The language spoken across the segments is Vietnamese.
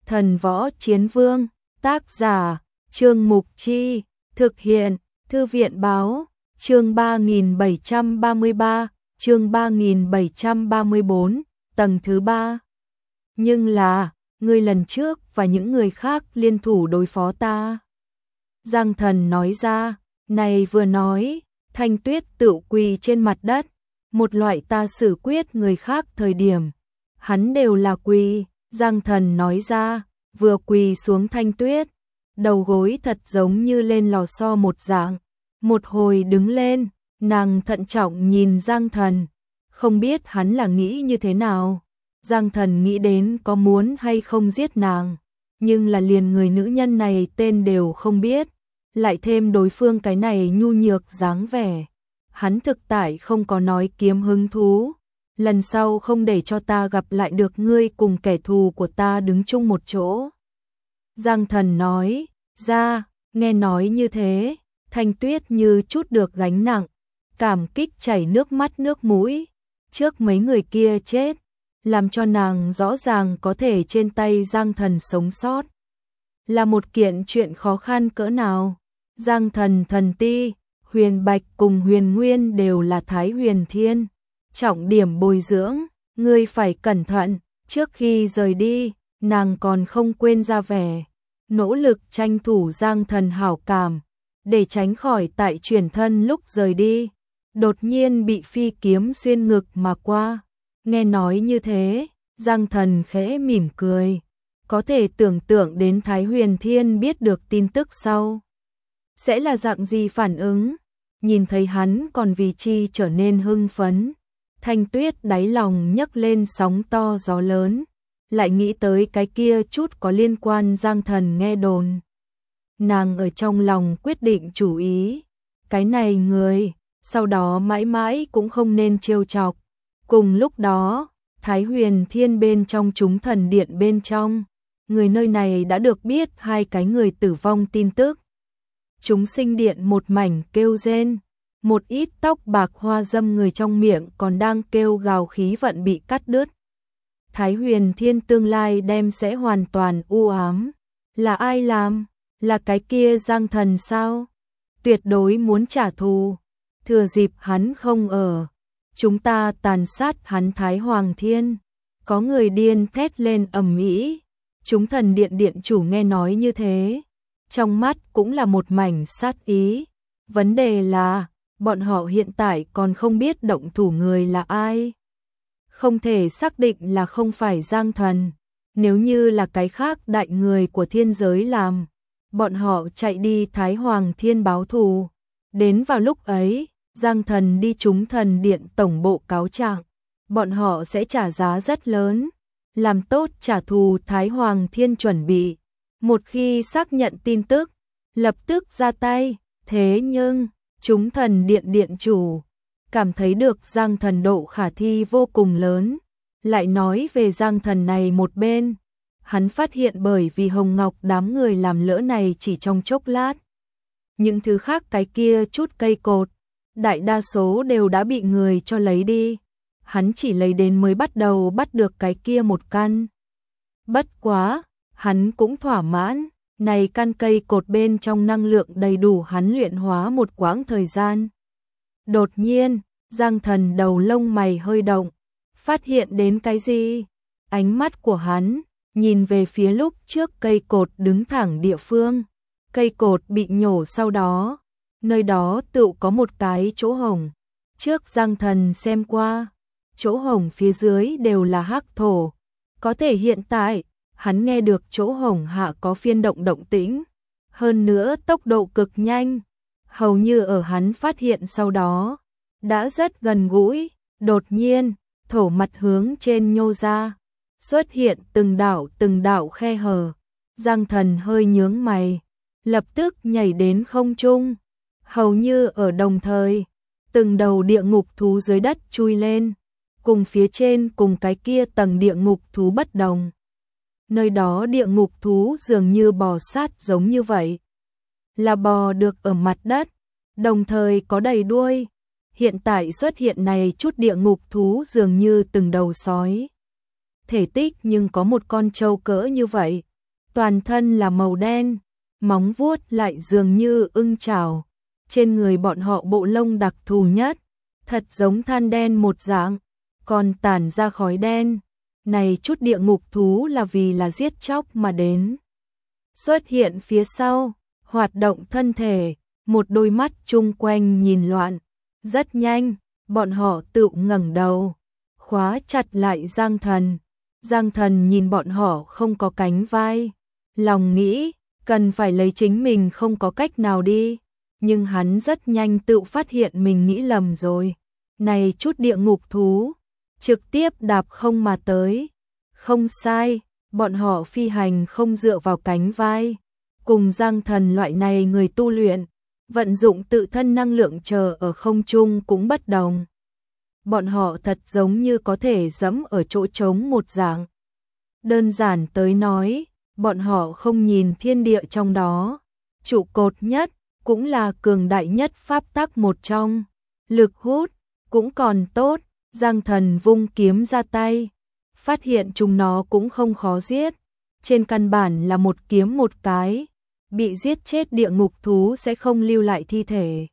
Thần Võ Chiến Vương, tác giả, Trương Mục Chi, thực hiện, Thư viện Báo, chương 3733, chương 3734, tầng thứ 3. Nhưng là, ngươi lần trước và những người khác liên thủ đối phó ta. Giang Thần nói ra, này vừa nói, Thanh Tuyết tự quỳ trên mặt đất, một loại ta xử quyết người khác thời điểm. Hắn đều là quỳ, Giang Thần nói ra, vừa quỳ xuống Thanh Tuyết, đầu gối thật giống như lên lò xo một dạng, một hồi đứng lên, nàng thận trọng nhìn Giang Thần, không biết hắn là nghĩ như thế nào. Giang Thần nghĩ đến có muốn hay không giết nàng, nhưng là liền người nữ nhân này tên đều không biết, lại thêm đối phương cái này nhu nhược dáng vẻ. Hắn thực tại không có nói kiếm hứng thú, lần sau không để cho ta gặp lại được ngươi cùng kẻ thù của ta đứng chung một chỗ. Giang Thần nói ra, nghe nói như thế, Thanh Tuyết như chút được gánh nặng, cảm kích chảy nước mắt nước mũi, trước mấy người kia chết, làm cho nàng rõ ràng có thể trên tay Giang Thần sống sót. Là một kiện chuyện khó khăn cỡ nào. Giang Thần thần ti, Huyền Bạch cùng Huyền Nguyên đều là Thái Huyền Thiên. Trọng điểm bồi dưỡng, ngươi phải cẩn thận, trước khi rời đi, nàng còn không quên ra vẻ. Nỗ lực tranh thủ Giang Thần hảo cảm, để tránh khỏi tại chuyển thân lúc rời đi. Đột nhiên bị phi kiếm xuyên ngực mà qua. Nghe nói như thế, Giang Thần khẽ mỉm cười. Có thể tưởng tượng đến Thái Huyền Thiên biết được tin tức sau sẽ là dạng gì phản ứng. Nhìn thấy hắn còn vì chi trở nên hưng phấn, Thanh Tuyết đáy lòng nhấc lên sóng to gió lớn, lại nghĩ tới cái kia chút có liên quan Giang Thần nghe đồn. Nàng ở trong lòng quyết định chủ ý, cái này người, sau đó mãi mãi cũng không nên trêu chọc. Cùng lúc đó, Thái Huyền Thiên bên trong chúng thần điện bên trong, người nơi này đã được biết hai cái người tử vong tin tức. Chúng sinh điện một mảnh kêu rên, một ít tóc bạc hoa dâm người trong miệng còn đang kêu gào khí vận bị cắt đứt. Thái Huyền Thiên tương lai đem sẽ hoàn toàn u ám. Là ai làm? Là cái kia Giang Thần sao? Tuyệt đối muốn trả thù. Thừa dịp hắn không ở, chúng ta tàn sát hắn Thái Hoàng Thiên. Có người điên thét lên ầm ĩ. Chúng thần điện điện chủ nghe nói như thế, trong mắt cũng là một mảnh sát ý. Vấn đề là, bọn họ hiện tại còn không biết động thủ người là ai. Không thể xác định là không phải Giang Thần. Nếu như là cái khác đại người của thiên giới làm, bọn họ chạy đi Thái Hoàng Thiên báo thù. Đến vào lúc ấy, Giang Thần đi chúng thần điện tổng bộ cáo trạng, bọn họ sẽ trả giá rất lớn, làm tốt trả thù Thái Hoàng Thiên chuẩn bị. Một khi xác nhận tin tức, lập tức ra tay. Thế nhưng, chúng thần điện điện chủ cảm thấy được Giang Thần độ khả thi vô cùng lớn. Lại nói về Giang Thần này một bên, hắn phát hiện bởi vì Hồng Ngọc đám người làm lỡ này chỉ trong chốc lát. Những thứ khác cái kia chút cây cột, đại đa số đều đã bị người cho lấy đi. Hắn chỉ lấy đến mới bắt đầu bắt được cái kia một căn. Bất quá, hắn cũng thỏa mãn, này căn cây cột bên trong năng lượng đầy đủ hắn luyện hóa một quãng thời gian. Đột nhiên, Giang Thần đầu lông mày hơi động, phát hiện đến cái gì? Ánh mắt của hắn nhìn về phía lúc trước cây cột đứng thẳng địa phương. Cây cột bị nhổ sau đó, nơi đó tự có một cái chỗ hổng. Trước Giang Thần xem qua, chỗ hổng phía dưới đều là hắc thổ. Có thể hiện tại, hắn nghe được chỗ hổng hạ có phiên động tĩnh. Hơn nữa tốc độ cực nhanh, hầu như ở hắn phát hiện sau đó, đã rất gần gũi. Đột nhiên, thổ mặt hướng trên nhô ra, xuất hiện từng đạo khe hở. Giang Thần hơi nhướng mày, lập tức nhảy đến không trung. Hầu như ở đồng thời, từng đầu địa ngục thú dưới đất chui lên, cùng phía trên cùng cái kia tầng địa ngục thú bất đồng. Nơi đó địa ngục thú dường như bò sát giống như vậy, là bò được ở mặt đất, đồng thời có đầy đuôi. Hiện tại xuất hiện này chút địa ngục thú dường như từng đầu sói. Thể tích nhưng có một con trâu cỡ như vậy, toàn thân là màu đen, móng vuốt lại dường như ưng chảo. Trên người bọn họ bộ lông đặc thù nhất, thật giống than đen một dạng, còn tản ra khói đen. Này chút địa ngục thú là vì là giết chóc mà đến. Xuất hiện phía sau, hoạt động thân thể, một đôi mắt chung quanh nhìn loạn. Rất nhanh, bọn họ tự ngẩng đầu, khóa chặt lại Giang Thần. Giang Thần nhìn bọn họ không có cánh vai, lòng nghĩ, cần phải lấy chính mình không có cách nào đi. Nhưng hắn rất nhanh tự phát hiện mình nghĩ lầm rồi. Này chút địa ngục thú, trực tiếp đạp không mà tới. Không sai, bọn họ phi hành không dựa vào cánh vai. Cùng Giang Thần loại này người tu luyện, vận dụng tự thân năng lượng chờ ở không trung cũng bất đồng. Bọn họ thật giống như có thể dẫm ở chỗ trống một dạng. Đơn giản tới nói, bọn họ không nhìn thiên địa trong đó. Trụ cột nhất, cũng là cường đại nhất pháp tắc một trong. Lực hút, cũng còn tốt, Giang Thần vung kiếm ra tay. Phát hiện chúng nó cũng không khó giết. Trên căn bản là một kiếm một cái. Bị giết chết địa ngục thú sẽ không lưu lại thi thể,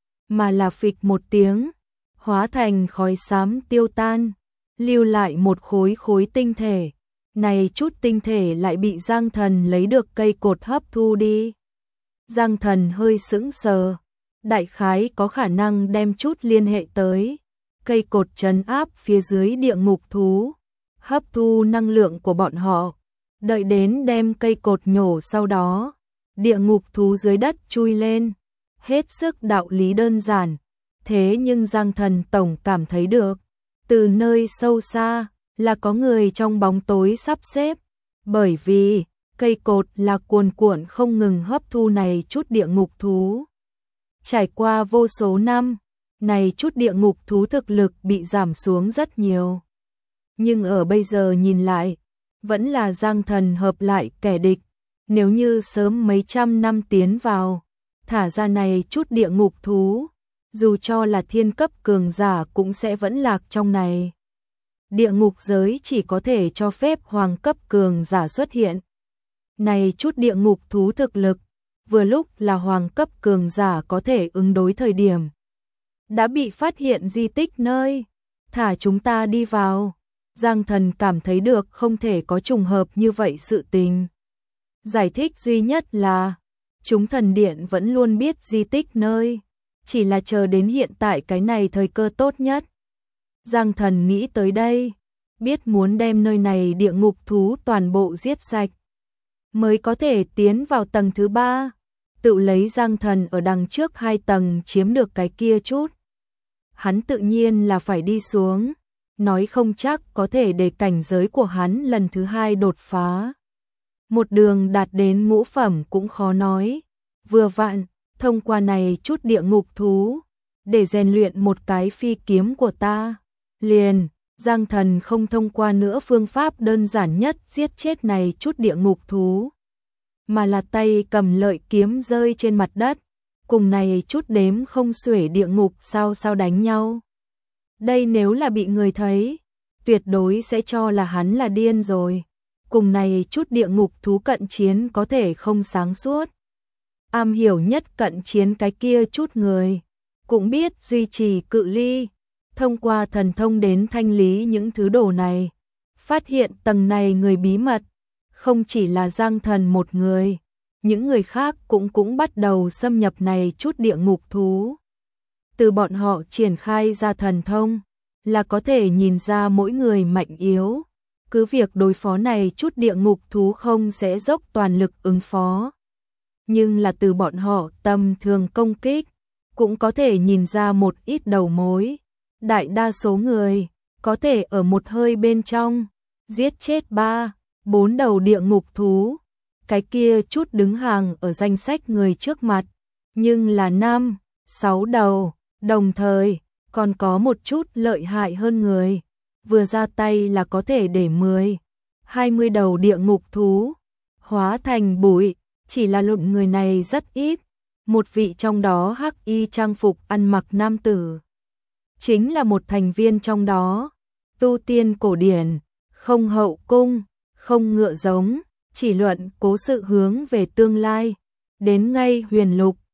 mà là phịch một tiếng, hóa thành khói xám tiêu tan, lưu lại một khối khối tinh thể. Này chút tinh thể lại bị Giang Thần lấy được cây cột hấp thu đi. Giang Thần hơi sững sờ, đại khái có khả năng đem chút liên hệ tới cây cột trấn áp phía dưới địa ngục thú, hấp thu năng lượng của bọn họ, đợi đến đem cây cột nhổ sau đó. Địa ngục thú dưới đất chui lên, hết sức đạo lý đơn giản. Thế nhưng Giang Thần tổng cảm thấy được, từ nơi sâu xa là có người trong bóng tối sắp xếp, bởi vì cây cột là cuồn cuộn không ngừng hấp thu này chút địa ngục thú. Trải qua vô số năm, này chút địa ngục thú thực lực bị giảm xuống rất nhiều. Nhưng ở bây giờ nhìn lại, vẫn là Giang Thần hợp lại kẻ địch. Nếu như sớm mấy trăm năm tiến vào, thả ra này chút địa ngục thú, dù cho là thiên cấp cường giả cũng sẽ vẫn lạc trong này. Địa ngục giới chỉ có thể cho phép hoàng cấp cường giả xuất hiện. Này chút địa ngục thú thực lực, vừa lúc là hoàng cấp cường giả có thể ứng đối thời điểm. Đã bị phát hiện di tích nơi, thả chúng ta đi vào. Giang Thần cảm thấy được không thể có trùng hợp như vậy sự tình. Giải thích duy nhất là, chúng thần điện vẫn luôn biết di tích nơi, chỉ là chờ đến hiện tại cái này thời cơ tốt nhất. Giang Thần nghĩ tới đây, biết muốn đem nơi này địa ngục thú toàn bộ giết sạch, mới có thể tiến vào tầng thứ 3, tự lấy Giang Thần ở đằng trước 2 tầng chiếm được cái kia chút. Hắn tự nhiên là phải đi xuống, nói không chắc có thể để cảnh giới của hắn lần thứ 2 đột phá. Một đường đạt đến ngũ phẩm cũng khó nói, vừa vặn, thông qua này chút địa ngục thú, để rèn luyện một cái phi kiếm của ta. Liền, Giang Thần không thông qua nữa phương pháp đơn giản nhất giết chết này chút địa ngục thú, mà là tay cầm lợi kiếm rơi trên mặt đất, cùng này chút đếm không xuể địa ngục sao đánh nhau. Đây nếu là bị người thấy, tuyệt đối sẽ cho là hắn là điên rồi. Cùng này chút địa ngục thú cận chiến có thể không sáng suốt. Am hiểu nhất cận chiến cái kia chút người, cũng biết duy trì cự ly, thông qua thần thông đến thanh lý những thứ đồ này. Phát hiện tầng này người bí mật, không chỉ là Giang Thần một người, những người khác cũng bắt đầu xâm nhập này chút địa ngục thú. Từ bọn họ triển khai ra thần thông, là có thể nhìn ra mỗi người mạnh yếu. Cứ việc đối phó này chút địa ngục thú không sẽ dốc toàn lực ứng phó. Nhưng là từ bọn họ tầm thường công kích, cũng có thể nhìn ra một ít đầu mối. Đại đa số người, có thể ở một hơi bên trong, giết chết 3, 4 đầu địa ngục thú. Cái kia chút đứng hàng ở danh sách người trước mặt, nhưng là 5, 6 đầu, đồng thời, còn có một chút lợi hại hơn người. Vừa ra tay là có thể để 10, 20 đầu địa ngục thú hóa thành bụi, chỉ là lụn người này rất ít. Một vị trong đó hắc y trang phục ăn mặc nam tử, chính là một thành viên trong đó. Tu tiên cổ điển, không hậu cung, không ngựa giống, chỉ luận cố sự hướng về tương lai. Đến ngay huyền lục,